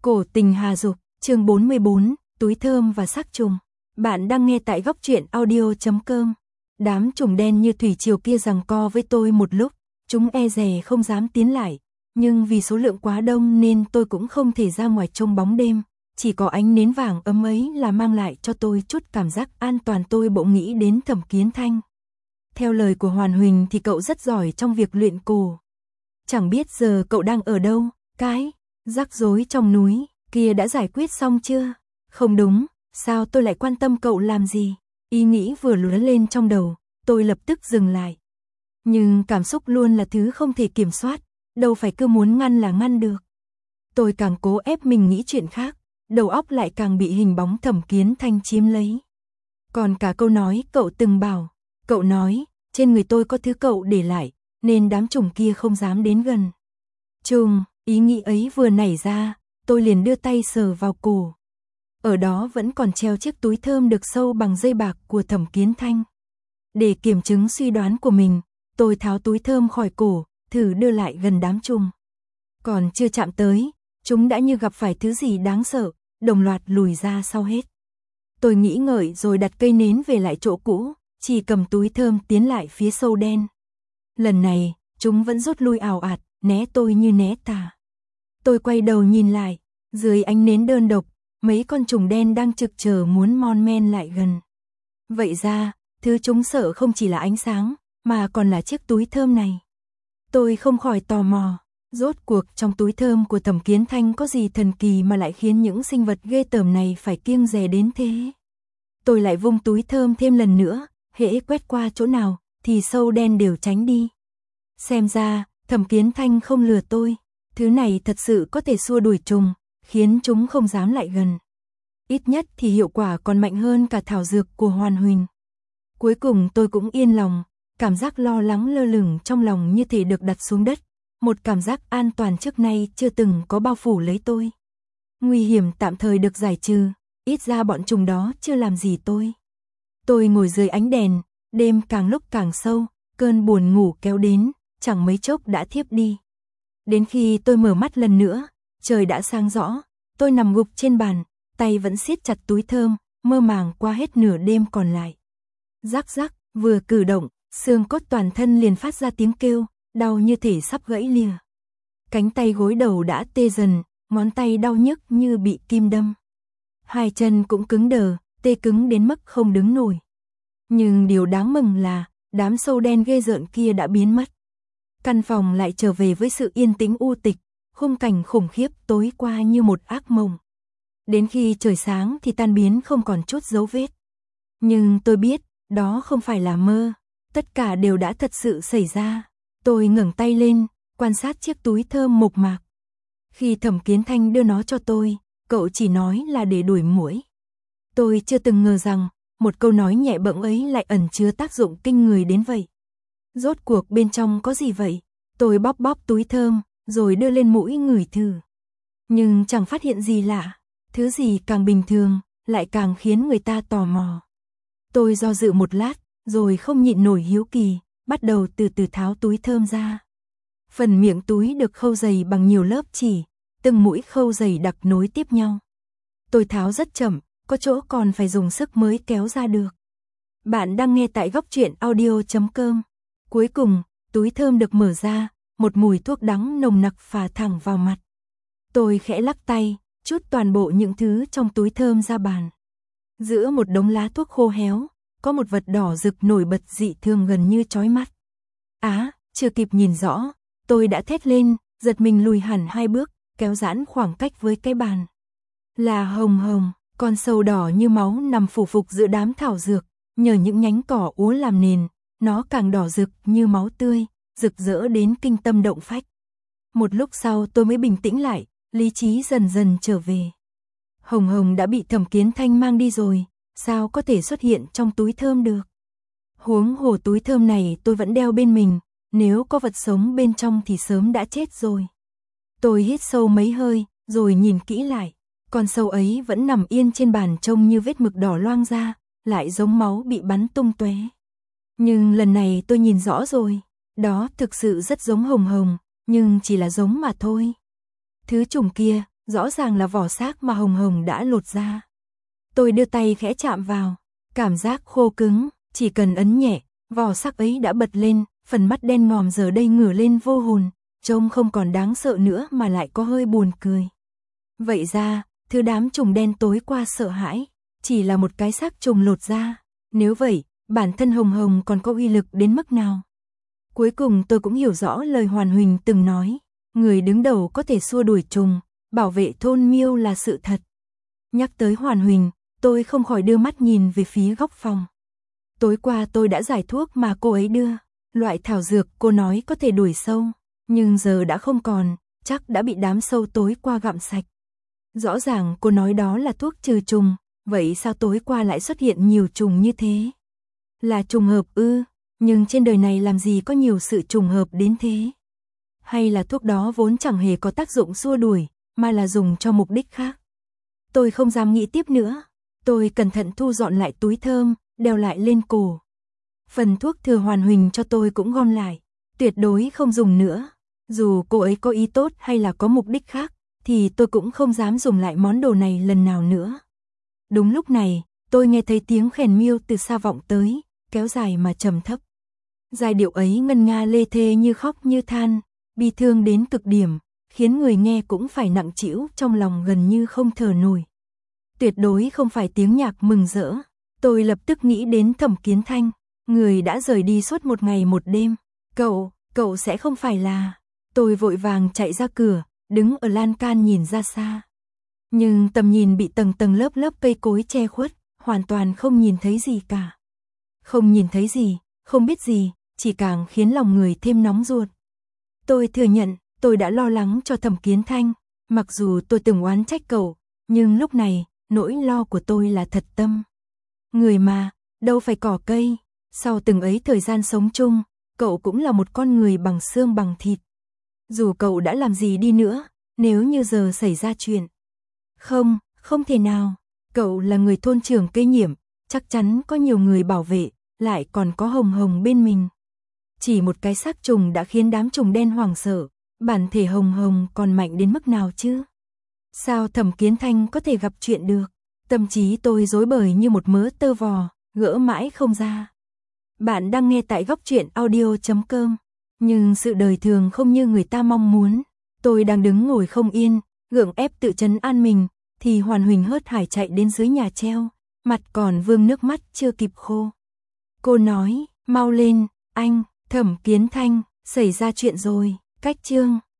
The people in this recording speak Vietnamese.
Cổ tình hà dục, chương 44, túi thơm và xác trùng. Bạn đang nghe tại góc truyện audio.com. Đám trùng đen như thủy triều kia giằng co với tôi một lúc, chúng e dè không dám tiến lại, nhưng vì số lượng quá đông nên tôi cũng không thể ra ngoài trông bóng đêm, chỉ có ánh nến vàng ấm ấy là mang lại cho tôi chút cảm giác an toàn. Tôi bỗng nghĩ đến Thẩm Kiến Thanh. Theo lời của Hoàn Huỳnh thì cậu rất giỏi trong việc luyện cổ. Chẳng biết giờ cậu đang ở đâu, cái rắc rối trong núi kia đã giải quyết xong chưa? Không đúng, sao tôi lại quan tâm cậu làm gì? Ý nghĩ vừa lóe lên trong đầu, tôi lập tức dừng lại. Nhưng cảm xúc luôn là thứ không thể kiểm soát, đâu phải cứ muốn ngăn là ngăn được. Tôi càng cố ép mình nghĩ chuyện khác, đầu óc lại càng bị hình bóng Thẩm Kiến Thanh chiếm lấy. Còn cả câu nói cậu từng bảo, cậu nói, trên người tôi có thứ cậu để lại, nên đám trùng kia không dám đến gần. Trùng, ý nghĩ ấy vừa nảy ra, tôi liền đưa tay sờ vào cổ. Ở đó vẫn còn treo chiếc túi thơm được sâu bằng dây bạc của Thẩm Kiến Thanh. Để kiểm chứng suy đoán của mình, tôi tháo túi thơm khỏi cổ, thử đưa lại gần đám trùng. Còn chưa chạm tới, chúng đã như gặp phải thứ gì đáng sợ, đồng loạt lùi ra sau hết. Tôi nghĩ ngợi rồi đặt cây nến về lại chỗ cũ, chỉ cầm túi thơm tiến lại phía sâu đen. Lần này, chúng vẫn rút lui ào ạt, né tôi như né tà. Tôi quay đầu nhìn lại, dưới ánh nến đơn độc, mấy con trùng đen đang trực chờ muốn mon men lại gần. Vậy ra, thứ chúng sợ không chỉ là ánh sáng, mà còn là chiếc túi thơm này. Tôi không khỏi tò mò, rốt cuộc trong túi thơm của Thẩm Kiến Thanh có gì thần kỳ mà lại khiến những sinh vật ghê tởm này phải kiêng dè đến thế. Tôi lại vung túi thơm thêm lần nữa, hễ quét qua chỗ nào, thì sâu đen đều tránh đi. Xem ra, Thẩm Kiến Thanh không lừa tôi, thứ này thật sự có thể xua đuổi trùng, khiến chúng không dám lại gần. Ít nhất thì hiệu quả còn mạnh hơn cả thảo dược của Hoàn Huỳnh. Cuối cùng tôi cũng yên lòng, cảm giác lo lắng lơ lửng trong lòng như thể được đặt xuống đất, một cảm giác an toàn trước nay chưa từng có bao phủ lấy tôi. Nguy hiểm tạm thời được giải trừ, ít ra bọn trùng đó chưa làm gì tôi. Tôi ngồi dưới ánh đèn, đêm càng lúc càng sâu, cơn buồn ngủ kéo đến, chẳng mấy chốc đã thiếp đi. Đến khi tôi mở mắt lần nữa, trời đã sáng rõ, tôi nằm gục trên bàn, tay vẫn siết chặt túi thơm, mơ màng qua hết nửa đêm còn lại. Rắc rắc, vừa cử động, xương cốt toàn thân liền phát ra tiếng kêu, đau như thể sắp gãy lìa. Cánh tay gối đầu đã tê dần, ngón tay đau nhức như bị kim đâm. Hai chân cũng cứng đờ, tê cứng đến mức không đứng nổi. Nhưng điều đáng mừng là, đám sâu đen ghê rợn kia đã biến mất. Căn phòng lại trở về với sự yên tĩnh u tịch, khung cảnh khủng khiếp tối qua như một ác mộng. Đến khi trời sáng thì tan biến không còn chút dấu vết. Nhưng tôi biết, đó không phải là mơ, tất cả đều đã thật sự xảy ra. Tôi ngẩng tay lên, quan sát chiếc túi thơm mộc mạc. Khi Thẩm Kiến Thanh đưa nó cho tôi, cậu chỉ nói là để đuổi muỗi. Tôi chưa từng ngờ rằng, một câu nói nhẹ bẫng ấy lại ẩn chứa tác dụng kinh người đến vậy. Rốt cuộc bên trong có gì vậy? Tôi bóp bóp túi thơm, rồi đưa lên mũi ngửi thử. Nhưng chẳng phát hiện gì lạ, thứ gì càng bình thường, lại càng khiến người ta tò mò. Tôi do dự một lát, rồi không nhịn nổi hiếu kỳ, bắt đầu từ từ tháo túi thơm ra. Phần miệng túi được khâu dày bằng nhiều lớp chỉ, từng mũi khâu dày đặc nối tiếp nhau. Tôi tháo rất chậm, có chỗ còn phải dùng sức mới kéo ra được. Bạn đang nghe tại góc truyện audio.com. Cuối cùng, túi thơm được mở ra, một mùi thuốc đắng nồng nặc phả thẳng vào mặt. Tôi khẽ lắc tay, trút toàn bộ những thứ trong túi thơm ra bàn. Giữa một đống lá thuốc khô héo, có một vật đỏ rực nổi bật dị thường gần như chói mắt. Chưa kịp nhìn rõ, tôi đã thét lên, giật mình lùi hẳn 2 bước, kéo giãn khoảng cách với cái bàn. Là hồng hồng, con sâu đỏ như máu nằm phủ phục giữa đám thảo dược, nhờ những nhánh cỏ úa làm nền, nó càng đỏ rực như máu tươi, rực rỡ đến kinh tâm động phách. Một lúc sau tôi mới bình tĩnh lại, lý trí dần dần trở về. Hồng hồng đã bị Thẩm Kiến Thanh mang đi rồi, sao có thể xuất hiện trong túi thơm được? Huống hồ túi thơm này tôi vẫn đeo bên mình, nếu có vật sống bên trong thì sớm đã chết rồi. Tôi hít sâu mấy hơi, rồi nhìn kỹ lại, con sâu ấy vẫn nằm yên trên bàn trông như vết mực đỏ loang ra, lại giống máu bị bắn tung tóe. Nhưng lần này tôi nhìn rõ rồi, đó thực sự rất giống hồng hồng, nhưng chỉ là giống mà thôi. Thứ trùng kia, rõ ràng là vỏ xác mà hồng hồng đã lột ra. Tôi đưa tay khẽ chạm vào, cảm giác khô cứng, chỉ cần ấn nhẹ, vỏ xác ấy đã bật lên, phần mắt đen ngòm giờ đây ngửa lên vô hồn, trông không còn đáng sợ nữa mà lại có hơi buồn cười. Vậy ra, thứ đám trùng đen tối qua sợ hãi, chỉ là một cái xác trùng lột ra. Nếu vậy, bản thân hồng hồng còn có uy lực đến mức nào? Cuối cùng tôi cũng hiểu rõ lời Hoàn Huỳnh từng nói, người đứng đầu có thể xua đuổi trùng, bảo vệ thôn miêu là sự thật. Nhắc tới Hoàn Huỳnh, tôi không khỏi đưa mắt nhìn về phía góc phòng. Tối qua tôi đã giải thuốc mà cô ấy đưa, loại thảo dược cô nói có thể đuổi sâu, nhưng giờ đã không còn, chắc đã bị đám sâu tối qua gặm sạch. Rõ ràng cô nói đó là thuốc trừ trùng, vậy sao tối qua lại xuất hiện nhiều trùng như thế? Là trùng hợp ư? Nhưng trên đời này làm gì có nhiều sự trùng hợp đến thế? Hay là thuốc đó vốn chẳng hề có tác dụng xua đuổi, mà là dùng cho mục đích khác? Tôi không dám nghĩ tiếp nữa. Tôi cẩn thận thu dọn lại túi thơm, đeo lại lên cổ. Phần thuốc thừa Hoàn Huỳnh cho tôi cũng gom lại, tuyệt đối không dùng nữa. Dù cô ấy có ý tốt hay là có mục đích khác, thì tôi cũng không dám dùng lại món đồ này lần nào nữa. Đúng lúc này, tôi nghe thấy tiếng khèn miêu từ xa vọng tới, kéo dài mà trầm thấp. Giai điệu ấy ngân nga lê thê như khóc như than, bi thương đến cực điểm, khiến người nghe cũng phải nặng trĩu trong lòng gần như không thở nổi. Tuyệt đối không phải tiếng nhạc mừng rỡ. Tôi lập tức nghĩ đến Thẩm Kiến Thanh, người đã rời đi suốt một ngày một đêm. Cậu sẽ không phải là... Tôi vội vàng chạy ra cửa, đứng ở lan can nhìn ra xa. Nhưng tầm nhìn bị tầng tầng lớp lớp cây cối che khuất, hoàn toàn không nhìn thấy gì cả. Không nhìn thấy gì, không biết gì, chỉ càng khiến lòng người thêm nóng ruột. Tôi thừa nhận, tôi đã lo lắng cho Thẩm Kiến Thanh, mặc dù tôi từng oán trách cậu, nhưng lúc này, nỗi lo của tôi là thật tâm. Người mà, đâu phải cỏ cây, sau từng ấy thời gian sống chung, cậu cũng là một con người bằng xương bằng thịt. Dù cậu đã làm gì đi nữa, nếu như giờ xảy ra chuyện. Không thể nào, cậu là người thôn trưởng kế nhiệm, chắc chắn có nhiều người bảo vệ, lại còn có hồng hồng bên mình. Chỉ một cái xác trùng đã khiến đám trùng đen hoảng sợ, bản thể hồng hồng còn mạnh đến mức nào chứ? Sao Thẩm Kiến Thanh có thể gặp chuyện được? Tâm trí tôi rối bời như một mớ tơ vò, gỡ mãi không ra. Bạn đang nghe tại goctruyện.audio.com. Nhưng sự đời thường không như người ta mong muốn. Tôi đang đứng ngồi không yên, gượng ép tự trấn an mình, thì Hoàn Huỳnh hớt hải chạy đến dưới nhà treo, mặt còn vương nước mắt chưa kịp khô. Cô nói, mau lên, anh, Thẩm Kiến Thanh, xảy ra chuyện rồi, cách chương.